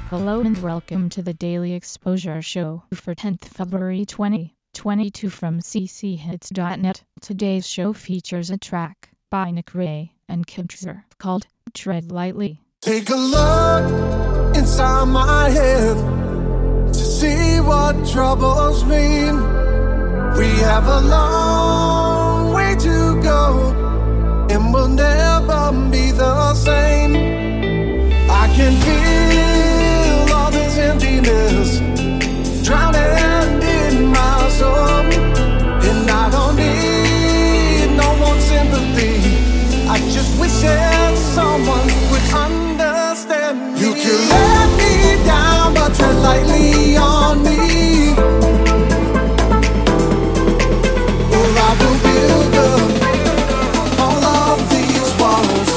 Hello and welcome to the Daily Exposure Show for 10th February 2022 from cchits.net. Today's show features a track by Nick Ray and Kintzer called Tread Lightly. Take a look inside my head to see what troubles me. We have a long way to go and we'll never be the same. I can feel all this emptiness drowning in my soul, and I don't need no more sympathy. I just wish that someone would understand me. You can let me down, but tread lightly on me, or I will build up all of these walls.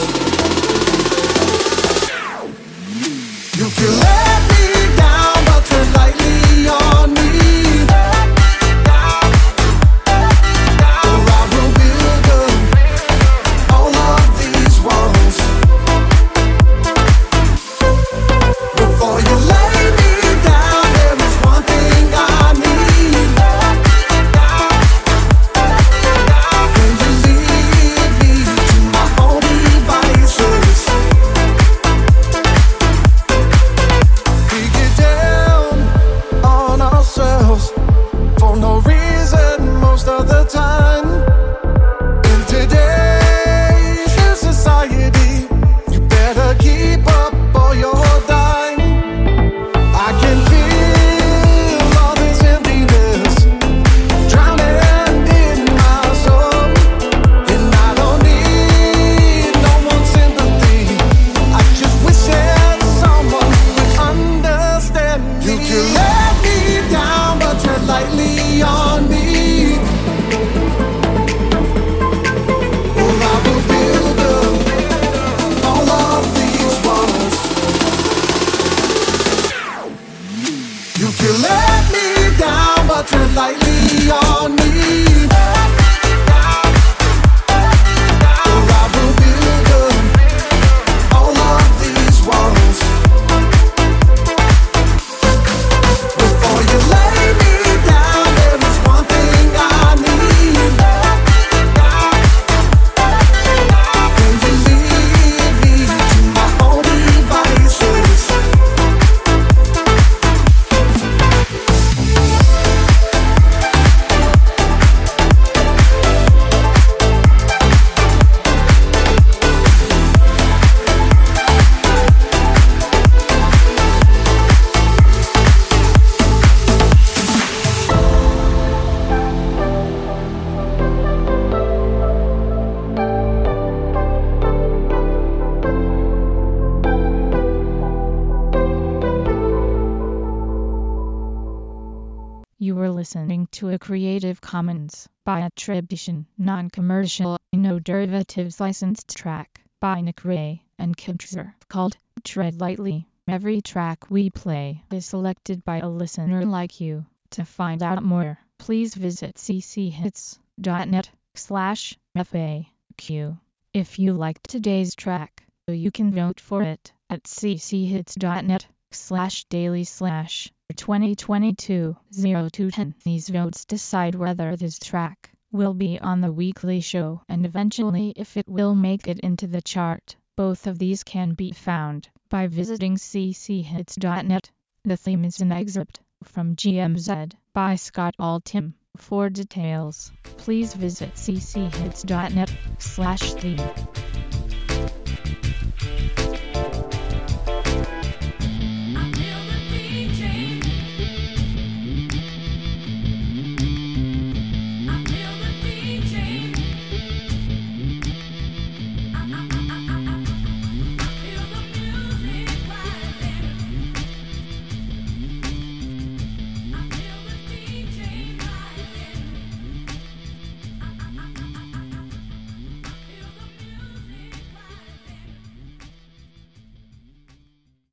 You can let me down, but tread lightly on me, or I will build up all of these walls. Before you lay me down, there is one thing I need. Can you lead me to my own devices? We get down on ourselves for no reason most of the time. In today's new society, you better keep up or you'll die. I can feel all this emptiness drowning in my soul, and I don't need no more sympathy. I just wish that someone would understand me. You can let me down, but tread lightly on me, or I will build up all of these walls. You can let me down, but tread lightly on me, or I will build up all of these walls. Before you lay me down, there is one thing I need. Can you lead me to my own devices? You were listening to a Creative Commons by attribution, non-commercial, no derivatives licensed track by Nick Ray and Kintzer called Tread Lightly. Every track we play is selected by a listener like you. To find out more, please visit cchits.net/FAQ. If you liked today's track, you can vote for it at cchits.net/daily/2022-0210. These votes decide whether this track will be on the weekly show and eventually if it will make it into the chart. Both of these can be found by visiting cchits.net. The theme is an excerpt from GMZ by Scott Altham. For details, please visit cchits.net/theme.